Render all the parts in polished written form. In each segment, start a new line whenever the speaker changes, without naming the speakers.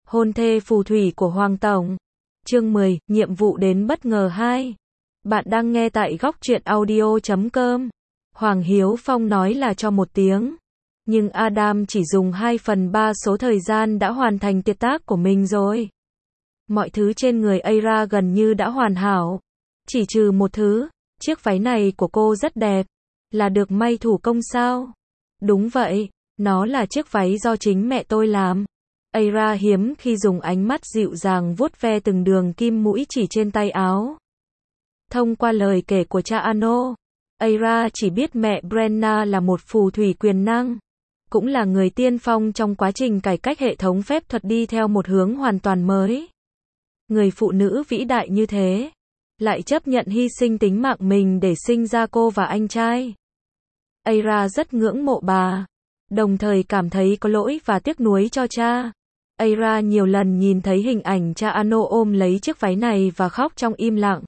Hôn thê phù thủy của Hoàng Tổng. Chương 10, nhiệm vụ đến bất ngờ 2. Bạn đang nghe tại góc truyện audio.com. Hoàng Hiếu Phong nói là cho 1 tiếng. Nhưng Adam chỉ dùng 2/3 số thời gian đã hoàn thành tiệt tác của mình rồi. Mọi thứ trên người Aira gần như đã hoàn hảo. Chỉ trừ một thứ, chiếc váy này của cô rất đẹp. Là được may thủ công sao? Đúng vậy, nó là chiếc váy do chính mẹ tôi làm. Aira hiếm khi dùng ánh mắt dịu dàng vuốt ve từng đường kim mũi chỉ trên tay áo. Thông qua lời kể của cha Ano, Aira chỉ biết mẹ Brenna là một phù thủy quyền năng, cũng là người tiên phong trong quá trình cải cách hệ thống phép thuật đi theo một hướng hoàn toàn mới. Người phụ nữ vĩ đại như thế, lại chấp nhận hy sinh tính mạng mình để sinh ra cô và anh trai. Aira rất ngưỡng mộ bà, đồng thời cảm thấy có lỗi và tiếc nuối cho cha. Aira nhiều lần nhìn thấy hình ảnh cha Ano ôm lấy chiếc váy này và khóc trong im lặng.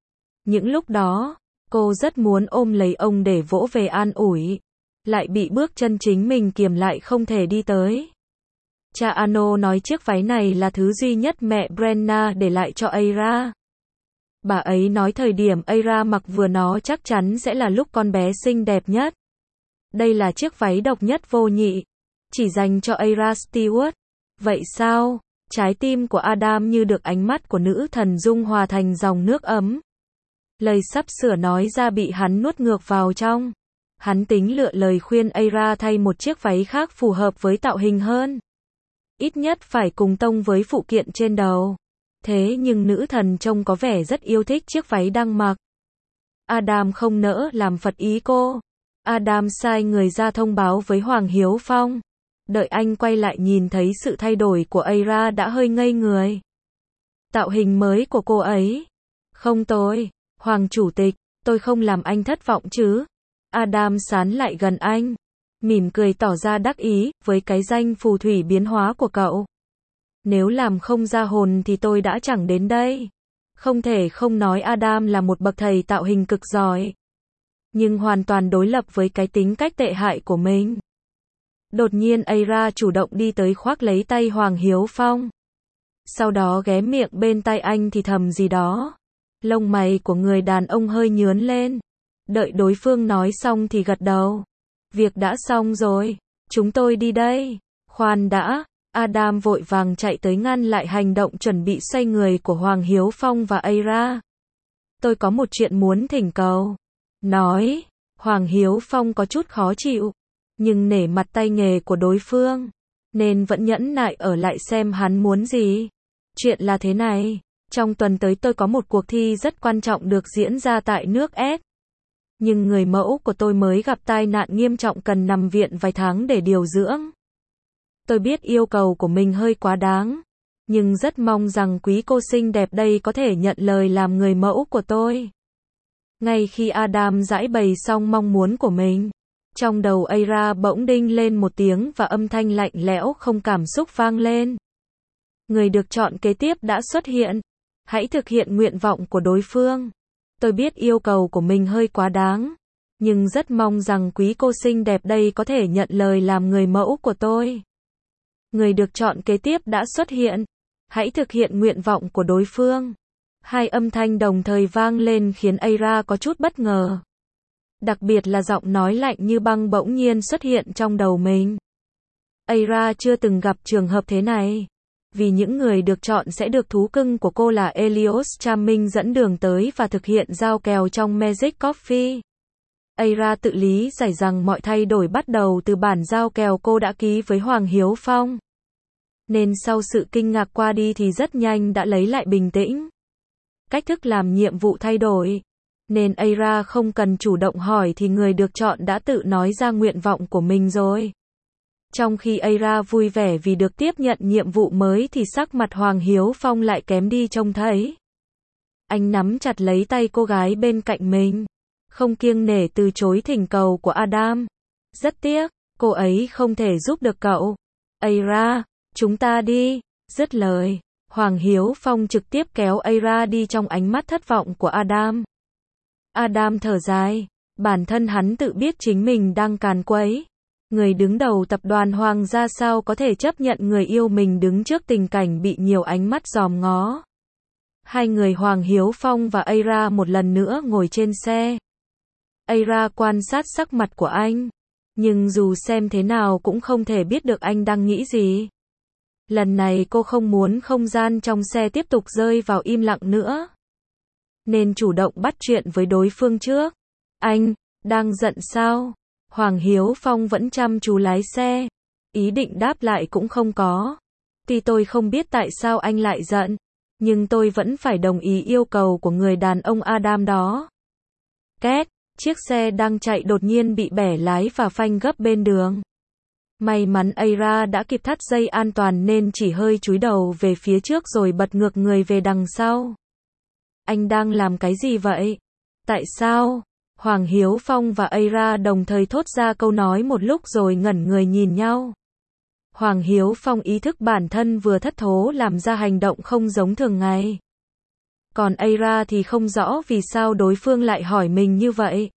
Những lúc đó, cô rất muốn ôm lấy ông để vỗ về an ủi, lại bị bước chân chính mình kiềm lại không thể đi tới. Cha Ano nói chiếc váy này là thứ duy nhất mẹ Brenna để lại cho Aira. Bà ấy nói thời điểm Aira mặc vừa nó chắc chắn sẽ là lúc con bé xinh đẹp nhất. Đây là chiếc váy độc nhất vô nhị, chỉ dành cho Aira Stewart. Vậy sao? Trái tim của Adam như được ánh mắt của nữ thần dung hòa thành dòng nước ấm. Lời sắp sửa nói ra bị hắn nuốt ngược vào trong. Hắn tính lựa lời khuyên Aira thay một chiếc váy khác phù hợp với tạo hình hơn. Ít nhất phải cùng tông với phụ kiện trên đầu. Thế nhưng nữ thần trông có vẻ rất yêu thích chiếc váy đang mặc. Adam không nỡ làm phật ý cô. Adam sai người ra thông báo với Hoàng Hiếu Phong. Đợi anh quay lại nhìn thấy sự thay đổi của Aira đã hơi ngây người. Tạo hình mới của cô ấy. Không tôi, Hoàng Chủ tịch, tôi không làm anh thất vọng chứ. Adam sán lại gần anh, mỉm cười tỏ ra đắc ý với cái danh phù thủy biến hóa của cậu. Nếu làm không ra hồn thì tôi đã chẳng đến đây. Không thể không nói Adam là một bậc thầy tạo hình cực giỏi. Nhưng hoàn toàn đối lập với cái tính cách tệ hại của mình. Đột nhiên Aira chủ động đi tới khoác lấy tay Hoàng Hiếu Phong. Sau đó ghé miệng bên tai anh thì thầm gì đó. Lông mày của người đàn ông hơi nhướn lên. Đợi đối phương nói xong thì gật đầu. Việc đã xong rồi, chúng tôi đi đây. Khoan đã, Adam vội vàng chạy tới ngăn lại hành động chuẩn bị xoay người của Hoàng Hiếu Phong và Aira. Tôi có một chuyện muốn thỉnh cầu. Nói, Hoàng Hiếu Phong có chút khó chịu, nhưng nể mặt tay nghề của đối phương, nên vẫn nhẫn nại ở lại xem hắn muốn gì. Chuyện là thế này, trong tuần tới tôi có một cuộc thi rất quan trọng được diễn ra tại nước S. Nhưng người mẫu của tôi mới gặp tai nạn nghiêm trọng cần nằm viện vài tháng để điều dưỡng. Tôi biết yêu cầu của mình hơi quá đáng, nhưng rất mong rằng quý cô xinh đẹp đây có thể nhận lời làm người mẫu của tôi. Ngay khi Adam giải bày xong mong muốn của mình, trong đầu Aira bỗng đinh lên một tiếng và âm thanh lạnh lẽo không cảm xúc vang lên. Người được chọn kế tiếp đã xuất hiện. Hãy thực hiện nguyện vọng của đối phương. Tôi biết yêu cầu của mình hơi quá đáng, nhưng rất mong rằng quý cô xinh đẹp đây có thể nhận lời làm người mẫu của tôi. Người được chọn kế tiếp đã xuất hiện. Hãy thực hiện nguyện vọng của đối phương. Hai âm thanh đồng thời vang lên khiến Aira có chút bất ngờ. Đặc biệt là giọng nói lạnh như băng bỗng nhiên xuất hiện trong đầu mình. Aira chưa từng gặp trường hợp thế này. Vì những người được chọn sẽ được thú cưng của cô là Elios Charming dẫn đường tới và thực hiện giao kèo trong Magic Coffee. Aira tự lý giải rằng mọi thay đổi bắt đầu từ bản giao kèo cô đã ký với Hoàng Hiếu Phong. Nên sau sự kinh ngạc qua đi thì rất nhanh đã lấy lại bình tĩnh. Cách thức làm nhiệm vụ thay đổi. Nên Aira không cần chủ động hỏi thì người được chọn đã tự nói ra nguyện vọng của mình rồi. Trong khi Aira vui vẻ vì được tiếp nhận nhiệm vụ mới thì sắc mặt Hoàng Hiếu Phong lại kém đi trông thấy. Anh nắm chặt lấy tay cô gái bên cạnh mình, không kiêng nể từ chối thỉnh cầu của Adam. Rất tiếc, cô ấy không thể giúp được cậu. Aira, chúng ta đi. Dứt lời, Hoàng Hiếu Phong trực tiếp kéo Aira đi trong ánh mắt thất vọng của Adam. Adam thở dài, bản thân hắn tự biết chính mình đang càn quấy. Người đứng đầu tập đoàn Hoàng gia sao có thể chấp nhận người yêu mình đứng trước tình cảnh bị nhiều ánh mắt dòm ngó. Hai người Hoàng Hiếu Phong và Aira một lần nữa ngồi trên xe. Aira quan sát sắc mặt của anh, nhưng dù xem thế nào cũng không thể biết được anh đang nghĩ gì. Lần này cô không muốn không gian trong xe tiếp tục rơi vào im lặng nữa, nên chủ động bắt chuyện với đối phương trước. Anh, đang giận sao? Hoàng Hiếu Phong vẫn chăm chú lái xe, ý định đáp lại cũng không có. Tuy tôi không biết tại sao anh lại giận, nhưng tôi vẫn phải đồng ý yêu cầu của người đàn ông Adam đó. Két, chiếc xe đang chạy đột nhiên bị bẻ lái và phanh gấp bên đường. May mắn Aira đã kịp thắt dây an toàn nên chỉ hơi chúi đầu về phía trước rồi bật ngược người về đằng sau. Anh đang làm cái gì vậy? Tại sao? Hoàng Hiếu Phong và Aira đồng thời thốt ra câu nói một lúc rồi ngẩn người nhìn nhau. Hoàng Hiếu Phong ý thức bản thân vừa thất thố làm ra hành động không giống thường ngày. Còn Aira thì không rõ vì sao đối phương lại hỏi mình như vậy.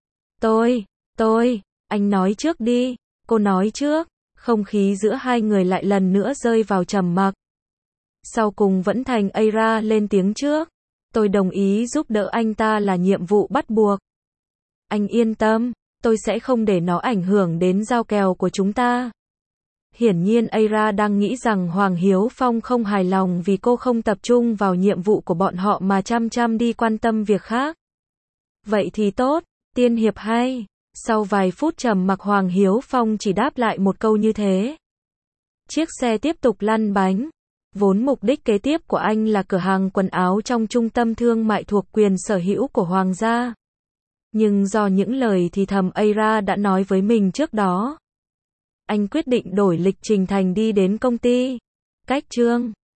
Tôi, anh nói trước đi, cô nói trước. Không khí giữa hai người lại lần nữa rơi vào trầm mặc. Sau cùng vẫn thành Aira lên tiếng trước. Tôi đồng ý giúp đỡ anh ta là nhiệm vụ bắt buộc. Anh yên tâm, tôi sẽ không để nó ảnh hưởng đến giao kèo của chúng ta. Hiển nhiên Aira đang nghĩ rằng Hoàng Hiếu Phong không hài lòng vì cô không tập trung vào nhiệm vụ của bọn họ mà chăm chăm đi quan tâm việc khác. Vậy thì tốt, tiên hiệp hay. Sau vài phút trầm mặc Hoàng Hiếu Phong chỉ đáp lại một câu như thế. Chiếc xe tiếp tục lăn bánh. Vốn mục đích kế tiếp của anh là cửa hàng quần áo trong trung tâm thương mại thuộc quyền sở hữu của Hoàng gia. Nhưng do những lời thì thầm Aira đã nói với mình trước đó, anh quyết định đổi lịch trình thành đi đến công ty. Cách chương